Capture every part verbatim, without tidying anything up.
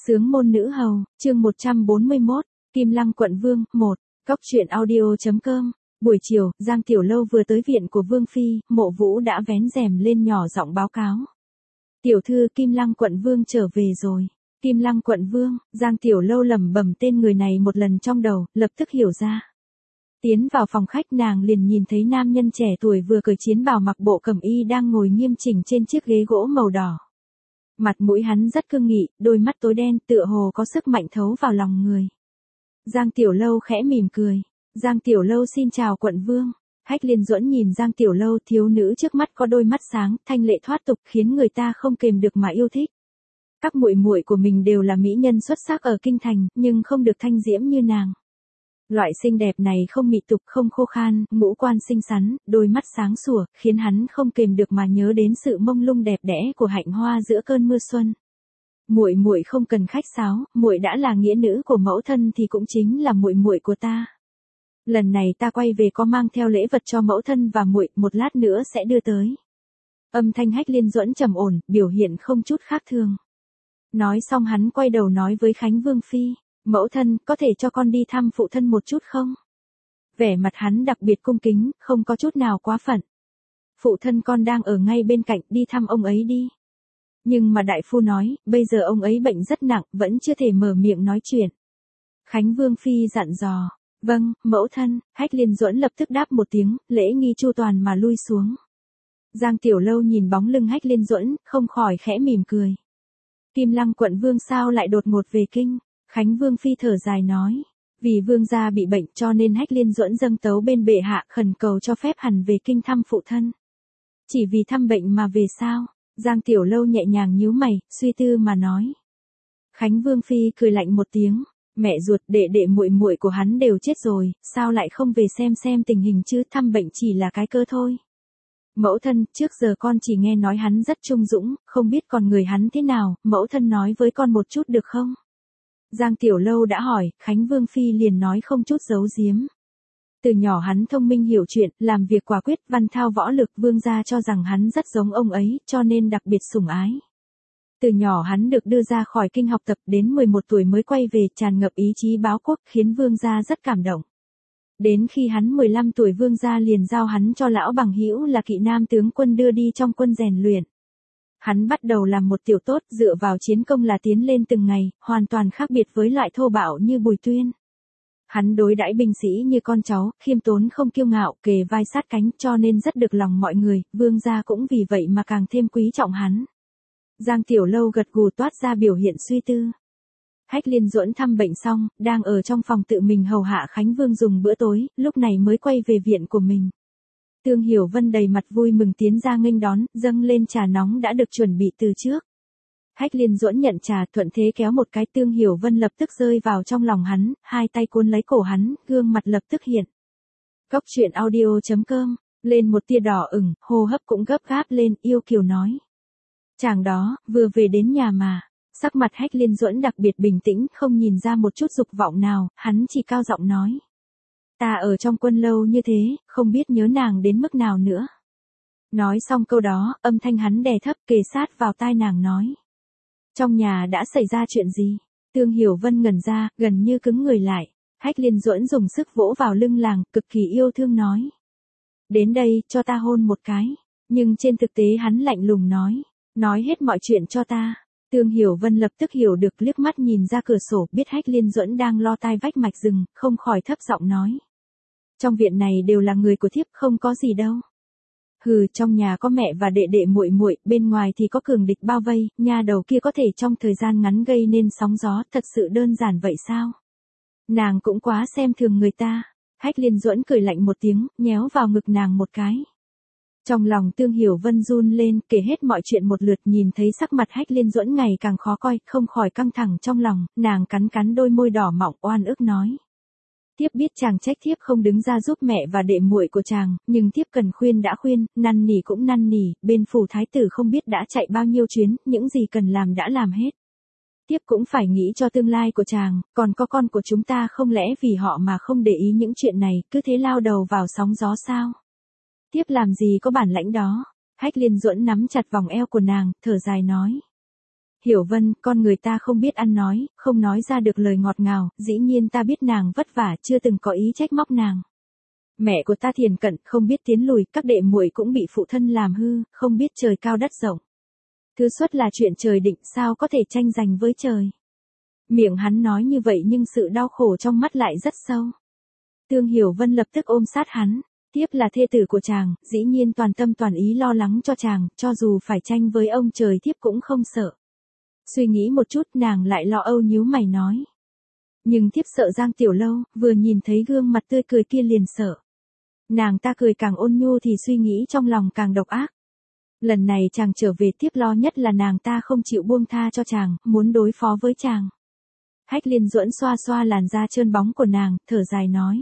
Sướng môn nữ hầu, chương một trăm bốn mươi mốt, Kim Lăng quận vương, một, Cóc truyện audio chấm com. Buổi chiều, Giang Tiểu Lâu vừa tới viện của Vương Phi, Mộ Vũ đã vén rèm lên nhỏ giọng báo cáo. Tiểu thư Kim Lăng quận vương trở về rồi. Kim Lăng quận vương, Giang Tiểu Lâu lẩm bẩm tên người này một lần trong đầu, lập tức hiểu ra. Tiến vào phòng khách nàng liền nhìn thấy nam nhân trẻ tuổi vừa cởi chiến bào mặc bộ cẩm y đang ngồi nghiêm chỉnh trên chiếc ghế gỗ màu đỏ. Mặt mũi hắn rất cương nghị, đôi mắt tối đen tựa hồ có sức mạnh thấu vào lòng người. Giang Tiểu Lâu khẽ mỉm cười. Giang Tiểu Lâu xin chào quận vương. Hách Liên Duẫn nhìn Giang Tiểu Lâu, thiếu nữ trước mắt có đôi mắt sáng, thanh lệ thoát tục khiến người ta không kềm được mà yêu thích. Các muội muội của mình đều là mỹ nhân xuất sắc ở kinh thành, nhưng không được thanh diễm như nàng. Loại xinh đẹp này không mị tục không khô khan, ngũ quan xinh xắn, đôi mắt sáng sủa, khiến hắn không kềm được mà nhớ đến sự mông lung đẹp đẽ của hạnh hoa giữa cơn mưa xuân. Muội muội không cần khách sáo, muội đã là nghĩa nữ của mẫu thân thì cũng chính là muội muội của ta. Lần này ta quay về có mang theo lễ vật cho mẫu thân và muội, một lát nữa sẽ đưa tới. Âm thanh Hách Liên Duẫn trầm ổn, biểu hiện không chút khác thường. Nói xong hắn quay đầu nói với Khánh Vương Phi. Mẫu thân, có thể cho con đi thăm phụ thân một chút không? Vẻ mặt hắn đặc biệt cung kính, không có chút nào quá phận. Phụ thân con đang ở ngay bên cạnh, đi thăm ông ấy đi. Nhưng mà đại phu nói, bây giờ ông ấy bệnh rất nặng, vẫn chưa thể mở miệng nói chuyện. Khánh Vương Phi dặn dò. Vâng, mẫu thân. Hách Liên Duẫn lập tức đáp một tiếng, lễ nghi chu toàn mà lui xuống. Giang Tiểu Lâu nhìn bóng lưng Hách Liên Duẫn, không khỏi khẽ mỉm cười. Kim Lăng quận vương sao lại đột ngột về kinh? Khánh Vương Phi thở dài nói, vì vương gia bị bệnh cho nên Hách Liên Duẫn dâng tấu bên bệ hạ khẩn cầu cho phép hẳn về kinh thăm phụ thân. Chỉ vì thăm bệnh mà về sao? Giang Tiểu Lâu nhẹ nhàng nhíu mày, suy tư mà nói. Khánh Vương Phi cười lạnh một tiếng, mẹ ruột đệ đệ muội muội của hắn đều chết rồi, sao lại không về xem xem tình hình chứ, thăm bệnh chỉ là cái cơ thôi. Mẫu thân, trước giờ con chỉ nghe nói hắn rất trung dũng, không biết còn người hắn thế nào, mẫu thân nói với con một chút được không? Giang Tiểu Lâu đã hỏi, Khánh Vương Phi liền nói không chút giấu giếm. Từ nhỏ hắn thông minh hiểu chuyện, làm việc quả quyết, văn thao võ lực, vương gia cho rằng hắn rất giống ông ấy, cho nên đặc biệt sủng ái. Từ nhỏ hắn được đưa ra khỏi kinh học tập, đến mười một tuổi mới quay về, tràn ngập ý chí báo quốc, khiến vương gia rất cảm động. Đến khi hắn mười lăm tuổi vương gia liền giao hắn cho lão bằng hữu là Kỵ Nam tướng quân đưa đi trong quân rèn luyện. Hắn bắt đầu làm một tiểu tốt, dựa vào chiến công là tiến lên từng ngày, hoàn toàn khác biệt với loại thô bạo như Bùi Tuyên. Hắn đối đãi binh sĩ như con cháu, khiêm tốn không kiêu ngạo, kề vai sát cánh, cho nên rất được lòng mọi người, vương gia cũng vì vậy mà càng thêm quý trọng hắn. Giang Tiểu Lâu gật gù toát ra biểu hiện suy tư. Hách Liên Duẫn thăm bệnh xong, đang ở trong phòng tự mình hầu hạ Khánh Vương dùng bữa tối, lúc này mới quay về viện của mình. Tương Hiểu Vân đầy mặt vui mừng tiến ra nghênh đón, dâng lên trà nóng đã được chuẩn bị từ trước. Hách Liên Duẫn nhận trà, thuận thế kéo một cái, Tương Hiểu Vân lập tức rơi vào trong lòng hắn, hai tay cuốn lấy cổ hắn, gương mặt lập tức hiện. Cóc truyện audio chấm com, lên một tia đỏ ửng, hô hấp cũng gấp gáp lên, yêu kiều nói. Chàng đó, vừa về đến nhà mà. Sắc mặt Hách Liên Duẫn đặc biệt bình tĩnh, không nhìn ra một chút dục vọng nào, hắn chỉ cao giọng nói. Ta ở trong quân lâu như thế, không biết nhớ nàng đến mức nào nữa. Nói xong câu đó, âm thanh hắn đè thấp kề sát vào tai nàng nói. Trong nhà đã xảy ra chuyện gì? Tương Hiểu Vân ngẩn ra, gần như cứng người lại. Hách Liên Duẫn dùng sức vỗ vào lưng làng, cực kỳ yêu thương nói. Đến đây, cho ta hôn một cái. Nhưng trên thực tế hắn lạnh lùng nói. Nói hết mọi chuyện cho ta. Tương Hiểu Vân lập tức hiểu được, liếc mắt nhìn ra cửa sổ, biết Hách Liên Duẫn đang lo tai vách mạch rừng, không khỏi thấp giọng nói. Trong viện này đều là người của thiếp, không có gì đâu. Hừ, trong nhà có mẹ và đệ đệ muội muội, bên ngoài thì có cường địch bao vây, nha đầu kia có thể trong thời gian ngắn gây nên sóng gió, thật sự đơn giản vậy sao? Nàng cũng quá xem thường người ta. Hách Liên Duẫn cười lạnh một tiếng, nhéo vào ngực nàng một cái. Trong lòng Tương Hiểu Vân run lên, kể hết mọi chuyện một lượt, nhìn thấy sắc mặt Hách Liên Duẫn ngày càng khó coi, không khỏi căng thẳng trong lòng, nàng cắn cắn đôi môi đỏ mọng, oan ức nói. Thiếp biết chàng trách thiếp không đứng ra giúp mẹ và đệ muội của chàng, nhưng thiếp cần khuyên đã khuyên, năn nỉ cũng năn nỉ, bên phủ thái tử không biết đã chạy bao nhiêu chuyến, những gì cần làm đã làm hết. Thiếp cũng phải nghĩ cho tương lai của chàng, còn có con của chúng ta, không lẽ vì họ mà không để ý những chuyện này, cứ thế lao đầu vào sóng gió sao? Thiếp làm gì có bản lãnh đó. Hách Liên Duẫn nắm chặt vòng eo của nàng, thở dài nói. Hiểu Vân, con người ta không biết ăn nói, không nói ra được lời ngọt ngào, dĩ nhiên ta biết nàng vất vả, chưa từng có ý trách móc nàng. Mẹ của ta thiền cận, không biết tiến lùi, các đệ muội cũng bị phụ thân làm hư, không biết trời cao đất rộng. Thứ xuất là chuyện trời định, sao có thể tranh giành với trời. Miệng hắn nói như vậy nhưng sự đau khổ trong mắt lại rất sâu. Tương Hiểu Vân lập tức ôm sát hắn, tiếp là thê tử của chàng, dĩ nhiên toàn tâm toàn ý lo lắng cho chàng, cho dù phải tranh với ông trời thiếp cũng không sợ. Suy nghĩ một chút nàng lại lo âu nhíu mày nói. Nhưng thiếp sợ Giang Tiểu Lâu, vừa nhìn thấy gương mặt tươi cười kia liền sợ. Nàng ta cười càng ôn nhu thì suy nghĩ trong lòng càng độc ác. Lần này chàng trở về thiếp lo nhất là nàng ta không chịu buông tha cho chàng, muốn đối phó với chàng. Hách Liên Duẫn xoa xoa làn da trơn bóng của nàng, thở dài nói.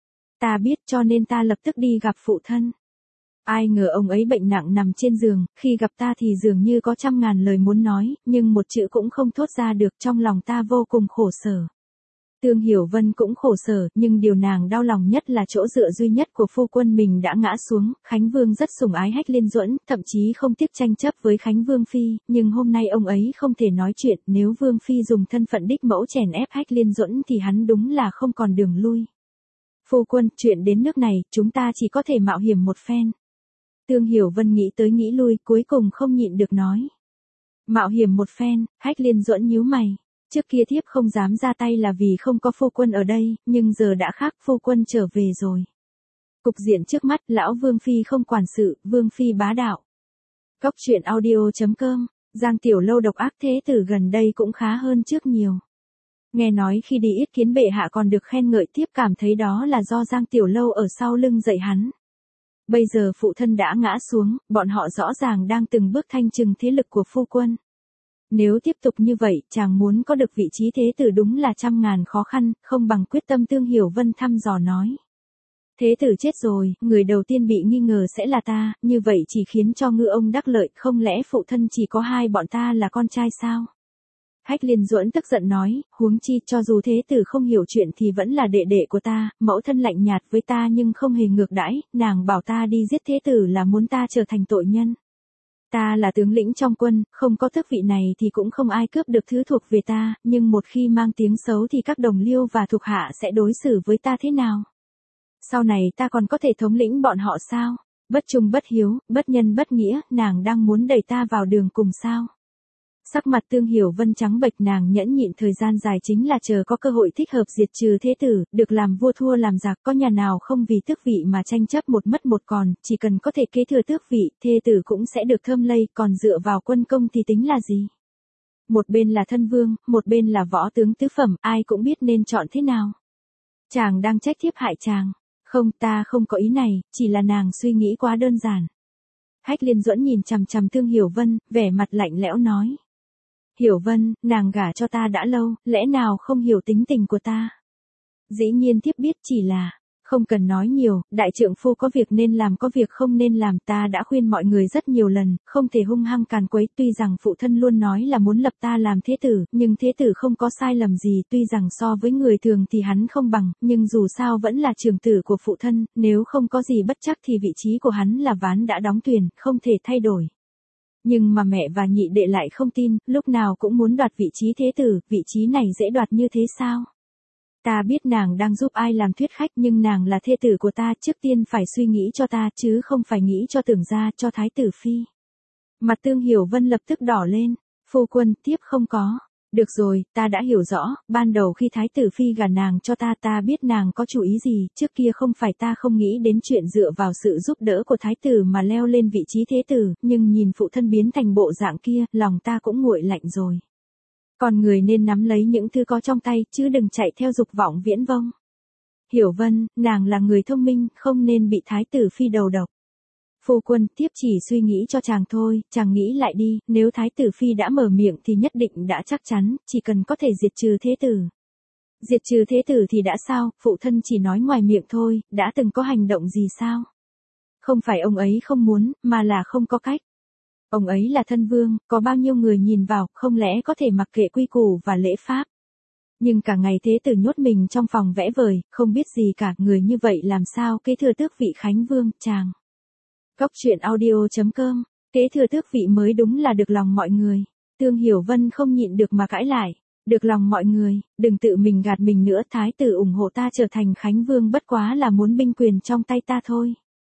Ta biết cho nên ta lập tức đi gặp phụ thân. Ai ngờ ông ấy bệnh nặng nằm trên giường, khi gặp ta thì dường như có trăm ngàn lời muốn nói, nhưng một chữ cũng không thốt ra được, trong lòng ta vô cùng khổ sở. Tương Hiểu Vân cũng khổ sở, nhưng điều nàng đau lòng nhất là chỗ dựa duy nhất của phu quân mình đã ngã xuống. Khánh Vương rất sủng ái Hách Liên Duẫn, thậm chí không tiếc tranh chấp với Khánh Vương Phi, nhưng hôm nay ông ấy không thể nói chuyện, nếu Vương Phi dùng thân phận đích mẫu chèn ép Hách Liên Duẫn thì hắn đúng là không còn đường lui. Phu quân, chuyện đến nước này, chúng ta chỉ có thể mạo hiểm một phen. Tương Hiểu Vân nghĩ tới nghĩ lui, cuối cùng không nhịn được nói. Mạo hiểm một phen, Hách Liên Duẫn nhíu mày. Trước kia thiếp không dám ra tay là vì không có phu quân ở đây, nhưng giờ đã khác, phu quân trở về rồi. Cục diện trước mắt, lão Vương Phi không quản sự, Vương Phi bá đạo. Cóc truyện audio chấm com, Giang Tiểu Lâu độc ác thế tử gần đây cũng khá hơn trước nhiều. Nghe nói khi đi yết kiến bệ hạ còn được khen ngợi, tiếp cảm thấy đó là do Giang Tiểu Lâu ở sau lưng dạy hắn. Bây giờ phụ thân đã ngã xuống, bọn họ rõ ràng đang từng bước thanh trừng thế lực của phu quân. Nếu tiếp tục như vậy, chàng muốn có được vị trí thế tử đúng là trăm ngàn khó khăn, không bằng quyết tâm. Tương Hiểu Vân thăm dò nói. Thế tử chết rồi, người đầu tiên bị nghi ngờ sẽ là ta, như vậy chỉ khiến cho ngư ông đắc lợi, không lẽ phụ thân chỉ có hai bọn ta là con trai sao? Hách Liên Duẫn tức giận nói, huống chi cho dù thế tử không hiểu chuyện thì vẫn là đệ đệ của ta, mẫu thân lạnh nhạt với ta nhưng không hề ngược đãi, nàng bảo ta đi giết thế tử là muốn ta trở thành tội nhân. Ta là tướng lĩnh trong quân, không có tước vị này thì cũng không ai cướp được thứ thuộc về ta, nhưng một khi mang tiếng xấu thì các đồng liêu và thuộc hạ sẽ đối xử với ta thế nào? Sau này ta còn có thể thống lĩnh bọn họ sao? Bất trung bất hiếu, bất nhân bất nghĩa, nàng đang muốn đẩy ta vào đường cùng sao? Sắc mặt Tương Hiểu Vân trắng bệch, nàng nhẫn nhịn thời gian dài chính là chờ có cơ hội thích hợp diệt trừ thế tử, được làm vua thua làm giặc, có nhà nào không vì tước vị mà tranh chấp một mất một còn, chỉ cần có thể kế thừa tước vị, thê tử cũng sẽ được thơm lây, còn dựa vào quân công thì tính là gì? Một bên là thân vương, một bên là võ tướng tứ phẩm, ai cũng biết nên chọn thế nào. Chàng đang trách thiếp hại chàng. Không, ta không có ý này, chỉ là nàng suy nghĩ quá đơn giản. Hách Liên Duẫn nhìn chằm chằm Tương Hiểu Vân, vẻ mặt lạnh lẽo nói. Hiểu Vân, nàng gả cho ta đã lâu, lẽ nào không hiểu tính tình của ta? Dĩ nhiên thiếp biết, chỉ là, không cần nói nhiều, đại trượng phu có việc nên làm, có việc không nên làm, ta đã khuyên mọi người rất nhiều lần, không thể hung hăng càn quấy, tuy rằng phụ thân luôn nói là muốn lập ta làm thế tử, nhưng thế tử không có sai lầm gì, tuy rằng so với người thường thì hắn không bằng, nhưng dù sao vẫn là trưởng tử của phụ thân, nếu không có gì bất chắc thì vị trí của hắn là ván đã đóng thuyền, không thể thay đổi. Nhưng mà mẹ và nhị đệ lại không tin, lúc nào cũng muốn đoạt vị trí thế tử, vị trí này dễ đoạt như thế sao? Ta biết nàng đang giúp ai làm thuyết khách, nhưng nàng là thê tử của ta, trước tiên phải suy nghĩ cho ta chứ không phải nghĩ cho tưởng gia, cho thái tử phi. Mặt Tương Hiểu Vân lập tức đỏ lên, phu quân, tiếp không có. Được rồi, ta đã hiểu rõ, ban đầu khi thái tử phi gả nàng cho ta, ta biết nàng có chủ ý gì, trước kia không phải ta không nghĩ đến chuyện dựa vào sự giúp đỡ của thái tử mà leo lên vị trí thế tử, nhưng nhìn phụ thân biến thành bộ dạng kia, lòng ta cũng nguội lạnh rồi. Còn người nên nắm lấy những thứ có trong tay, chứ đừng chạy theo dục vọng viễn vông. Hiểu Vân, nàng là người thông minh, không nên bị thái tử phi đầu độc. Phu quân, tiếp chỉ suy nghĩ cho chàng thôi, chàng nghĩ lại đi, nếu thái tử phi đã mở miệng thì nhất định đã chắc chắn, chỉ cần có thể diệt trừ thế tử. Diệt trừ thế tử thì đã sao, phụ thân chỉ nói ngoài miệng thôi, đã từng có hành động gì sao? Không phải ông ấy không muốn, mà là không có cách. Ông ấy là thân vương, có bao nhiêu người nhìn vào, không lẽ có thể mặc kệ quy củ và lễ pháp. Nhưng cả ngày thế tử nhốt mình trong phòng vẽ vời, không biết gì cả, người như vậy làm sao kế thừa tước vị Khánh Vương, chàng. Cóc truyện audio chấm com, kế thừa tước vị mới đúng là được lòng mọi người. Tương Hiểu Vân không nhịn được mà cãi lại. Được lòng mọi người, đừng tự mình gạt mình nữa, thái tử ủng hộ ta trở thành Khánh Vương bất quá là muốn binh quyền trong tay ta thôi.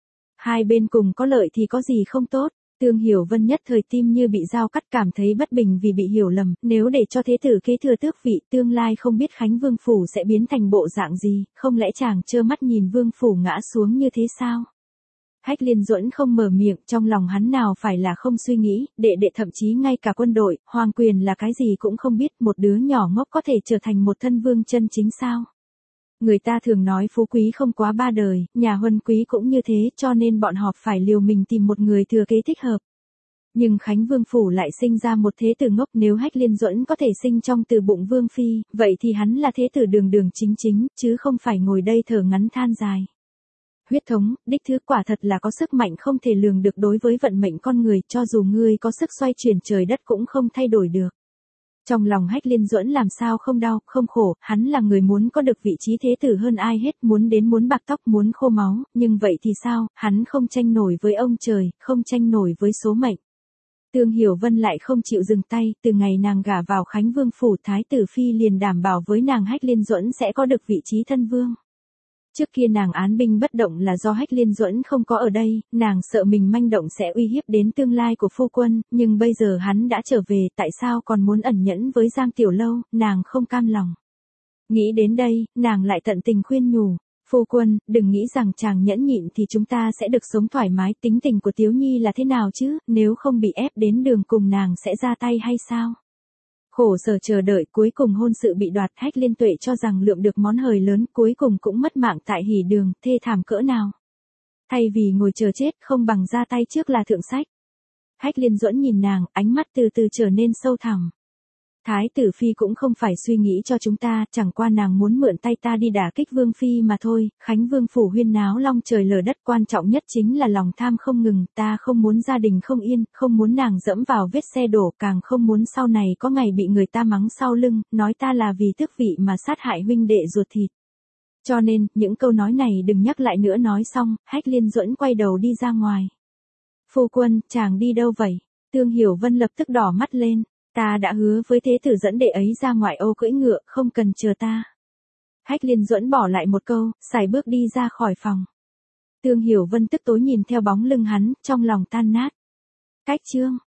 Hai bên cùng có lợi thì có gì không tốt. Tương Hiểu Vân nhất thời tim như bị dao cắt, cảm thấy bất bình vì bị hiểu lầm, nếu để cho thế tử kế thừa tước vị, tương lai không biết Khánh Vương phủ sẽ biến thành bộ dạng gì, không lẽ chàng trơ mắt nhìn Vương phủ ngã xuống như thế sao? Hách Liên Duẫn không mở miệng, trong lòng hắn nào phải là không suy nghĩ, đệ đệ thậm chí ngay cả quân đội, hoàng quyền là cái gì cũng không biết, một đứa nhỏ ngốc có thể trở thành một thân vương chân chính sao? Người ta thường nói phú quý không quá ba đời, nhà huân quý cũng như thế, cho nên bọn họ phải liều mình tìm một người thừa kế thích hợp. Nhưng Khánh Vương phủ lại sinh ra một thế tử ngốc, nếu Hách Liên Duẫn có thể sinh trong từ bụng Vương phi, vậy thì hắn là thế tử đường đường chính chính, chứ không phải ngồi đây thở ngắn than dài. Huyết thống, đích thứ quả thật là có sức mạnh không thể lường được đối với vận mệnh con người, cho dù ngươi có sức xoay chuyển trời đất cũng không thay đổi được. Trong lòng Hách Liên Duẫn làm sao không đau, không khổ, hắn là người muốn có được vị trí thế tử hơn ai hết, muốn đến muốn bạc tóc, muốn khô máu, nhưng vậy thì sao, hắn không tranh nổi với ông trời, không tranh nổi với số mệnh. Tương Hiểu Vân lại không chịu dừng tay, từ ngày nàng gả vào Khánh Vương phủ, thái tử phi liền đảm bảo với nàng Hách Liên Duẫn sẽ có được vị trí thân vương. Trước kia nàng án binh bất động là do Hách Liên Duẫn không có ở đây, nàng sợ mình manh động sẽ uy hiếp đến tương lai của phu quân, nhưng bây giờ hắn đã trở về, tại sao còn muốn ẩn nhẫn với Giang Tiểu Lâu, nàng không cam lòng. Nghĩ đến đây, nàng lại tận tình khuyên nhủ, phu quân, đừng nghĩ rằng chàng nhẫn nhịn thì chúng ta sẽ được sống thoải mái, tính tình của Tiếu Nhi là thế nào chứ, nếu không bị ép đến đường cùng nàng sẽ ra tay hay sao? Khổ sở chờ đợi, cuối cùng hôn sự bị đoạt, Hách Liên Tuệ cho rằng lượm được món hời lớn, cuối cùng cũng mất mạng tại hỉ đường, thê thảm cỡ nào. Thay vì ngồi chờ chết, không bằng ra tay trước là thượng sách. Hách Liên Duẫn nhìn nàng, ánh mắt từ từ trở nên sâu thẳm. Thái tử phi cũng không phải suy nghĩ cho chúng ta, chẳng qua nàng muốn mượn tay ta đi đả kích Vương phi mà thôi. Khánh Vương phủ huyên náo long trời lở đất, quan trọng nhất chính là lòng tham không ngừng, ta không muốn gia đình không yên, không muốn nàng dẫm vào vết xe đổ, càng không muốn sau này có ngày bị người ta mắng sau lưng, nói ta là vì tước vị mà sát hại huynh đệ ruột thịt. Cho nên, những câu nói này đừng nhắc lại nữa. Nói xong, Hách Liên Duẫn quay đầu đi ra ngoài. Phu quân, chàng đi đâu vậy? Tương Hiểu Vân lập tức đỏ mắt lên. Ta đã hứa với thế tử dẫn đệ ấy ra ngoại ô cưỡi ngựa, không cần chờ ta. Hách Liên Duẫn bỏ lại một câu, sải bước đi ra khỏi phòng. Tương Hiểu Vân tức tối nhìn theo bóng lưng hắn, trong lòng tan nát. Cách chương